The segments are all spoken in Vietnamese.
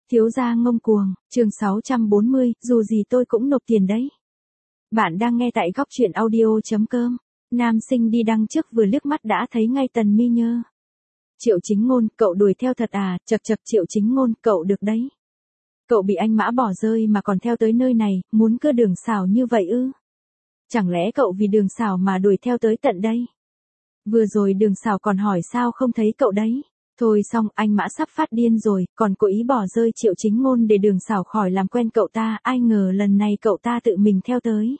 Thiếu gia ngông cuồng, chương 640, dù gì tôi cũng nộp tiền đấy. Bạn đang nghe tại góc truyện audio.com. Nam sinh đi đăng trước vừa liếc mắt đã thấy ngay Tần Mi Nhơ. Triệu Chính Ngôn, cậu đuổi theo thật à, chật chật Triệu Chính Ngôn, cậu được đấy. Cậu bị anh Mã bỏ rơi mà còn theo tới nơi này, muốn cưa Đường Sảo như vậy ư? Chẳng lẽ cậu vì Đường Sảo mà đuổi theo tới tận đây? Vừa rồi Đường Sảo còn hỏi sao không thấy cậu đấy. Thôi xong, anh Mã sắp phát điên rồi, còn cố ý bỏ rơi Triệu Chính Ngôn để Đường Sảo khỏi làm quen cậu ta, ai ngờ lần này cậu ta tự mình theo tới.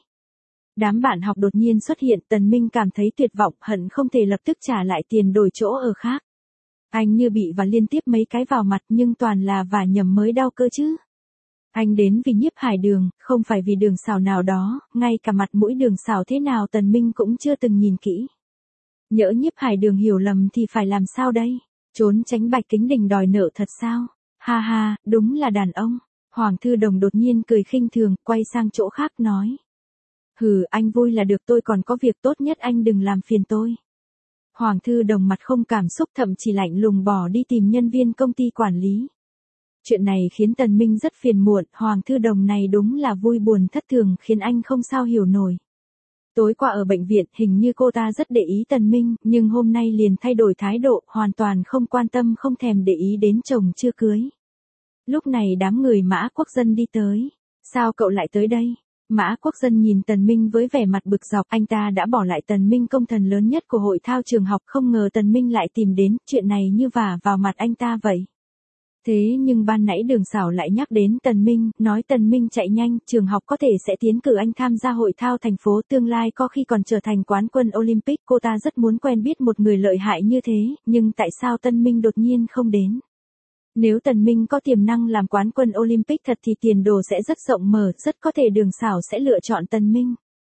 Đám bạn học đột nhiên xuất hiện, Tần Minh cảm thấy tuyệt vọng, hận không thể lập tức trả lại tiền đổi chỗ ở khác. Anh như bị và liên tiếp mấy cái vào mặt nhưng toàn là vả nhầm mới đau cơ chứ. Anh đến vì Nhiếp Hải Đường, không phải vì Đường Sảo nào đó, ngay cả mặt mũi Đường Sảo thế nào Tần Minh cũng chưa từng nhìn kỹ. Nhỡ Nhiếp Hải Đường hiểu lầm thì phải làm sao đây? Trốn tránh Bạch Kính Đình đòi nợ thật sao? Ha ha, đúng là đàn ông. Hoàng Thư Đồng đột nhiên cười khinh thường, quay sang chỗ khác nói. Hừ, anh vui là được, tôi còn có việc tốt nhất, anh đừng làm phiền tôi. Hoàng Thư Đồng mặt không cảm xúc, thậm chí lạnh lùng bỏ đi tìm nhân viên công ty quản lý. Chuyện này khiến Tần Minh rất phiền muộn, Hoàng Thư Đồng này đúng là vui buồn thất thường khiến anh không sao hiểu nổi. Tối qua ở bệnh viện, hình như cô ta rất để ý Tần Minh, nhưng hôm nay liền thay đổi thái độ, hoàn toàn không quan tâm, không thèm để ý đến chồng chưa cưới. Lúc này đám người Mã Quốc Dân đi tới. Sao cậu lại tới đây? Mã Quốc Dân nhìn Tần Minh với vẻ mặt bực dọc, anh ta đã bỏ lại Tần Minh, công thần lớn nhất của hội thao trường học, không ngờ Tần Minh lại tìm đến, chuyện này như vả vào mặt anh ta vậy. Thế nhưng ban nãy Đường Sảo lại nhắc đến Tần Minh, nói Tần Minh chạy nhanh, trường học có thể sẽ tiến cử anh tham gia hội thao thành phố, tương lai có khi còn trở thành quán quân Olympic, cô ta rất muốn quen biết một người lợi hại như thế, nhưng tại sao Tần Minh đột nhiên không đến? Nếu Tần Minh có tiềm năng làm quán quân Olympic thật thì tiền đồ sẽ rất rộng mở, rất có thể Đường Sảo sẽ lựa chọn Tần Minh.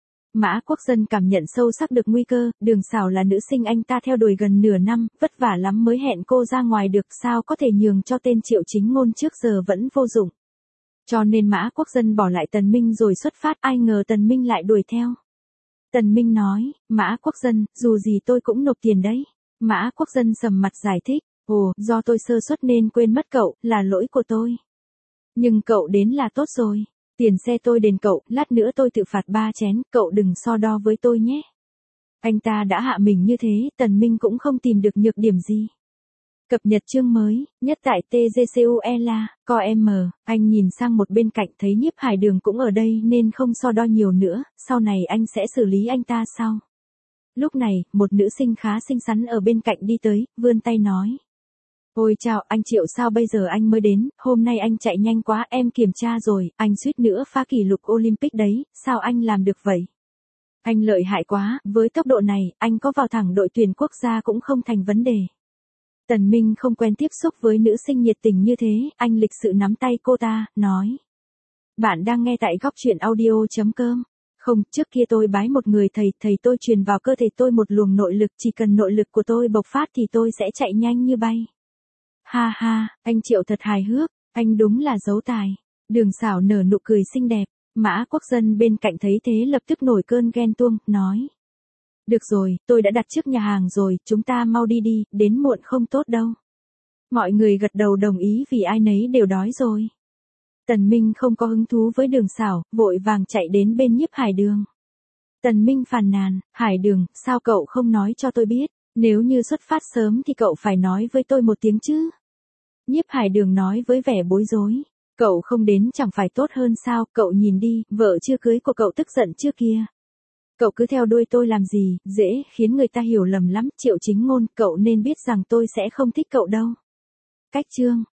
Mã Quốc Dân cảm nhận sâu sắc được nguy cơ, Đường Sảo là nữ sinh anh ta theo đuổi gần nửa năm, vất vả lắm mới hẹn cô ra ngoài được, sao có thể nhường cho tên Triệu Chính Ngôn trước giờ vẫn vô dụng. Cho nên Mã Quốc Dân bỏ lại Tần Minh rồi xuất phát, ai ngờ Tần Minh lại đuổi theo. Tần Minh nói, Mã Quốc Dân, dù gì tôi cũng nộp tiền đấy. Mã Quốc Dân sầm mặt giải thích, ồ, do tôi sơ suất nên quên mất cậu, là lỗi của tôi. Nhưng cậu đến là tốt rồi. Tiền xe tôi đền cậu, lát nữa tôi tự phạt 3 chén, cậu đừng so đo với tôi nhé. Anh ta đã hạ mình như thế, Tần Minh cũng không tìm được nhược điểm gì. Cập nhật chương mới, nhất tại TGCUELA, COM, anh nhìn sang một bên cạnh thấy Nhiếp Hải Đường cũng ở đây nên không so đo nhiều nữa, sau này anh sẽ xử lý anh ta sau. Lúc này, một nữ sinh khá xinh xắn ở bên cạnh đi tới, vươn tay nói. Ôi chào, anh Triệu, sao bây giờ anh mới đến, hôm nay anh chạy nhanh quá, em kiểm tra rồi, anh suýt nữa phá kỷ lục Olympic đấy, sao anh làm được vậy? Anh lợi hại quá, với tốc độ này, anh có vào thẳng đội tuyển quốc gia cũng không thành vấn đề. Tần Minh không quen tiếp xúc với nữ sinh nhiệt tình như thế, anh lịch sự nắm tay cô ta, nói. Bạn đang nghe tại góc truyện audio.com. Không, trước kia tôi bái một người thầy tôi truyền vào cơ thể tôi một luồng nội lực, chỉ cần nội lực của tôi bộc phát thì tôi sẽ chạy nhanh như bay. Ha ha, anh Triệu thật hài hước, anh đúng là dấu tài. Đường Sảo nở nụ cười xinh đẹp, Mã Quốc Dân bên cạnh thấy thế lập tức nổi cơn ghen tuông, nói. Được rồi, tôi đã đặt trước nhà hàng rồi, chúng ta mau đi đi, đến muộn không tốt đâu. Mọi người gật đầu đồng ý vì ai nấy đều đói rồi. Tần Minh không có hứng thú với Đường Sảo, vội vàng chạy đến bên Nhiếp Hải Đường. Tần Minh phàn nàn, Hải Đường, sao cậu không nói cho tôi biết, nếu như xuất phát sớm thì cậu phải nói với tôi một tiếng chứ. Nhiếp Hải Đường nói với vẻ bối rối, cậu không đến chẳng phải tốt hơn sao, cậu nhìn đi, vợ chưa cưới của cậu tức giận chưa kia. Cậu cứ theo đuôi tôi làm gì, dễ khiến người ta hiểu lầm lắm, Triệu Chính Ngôn, cậu nên biết rằng tôi sẽ không thích cậu đâu. Cách chương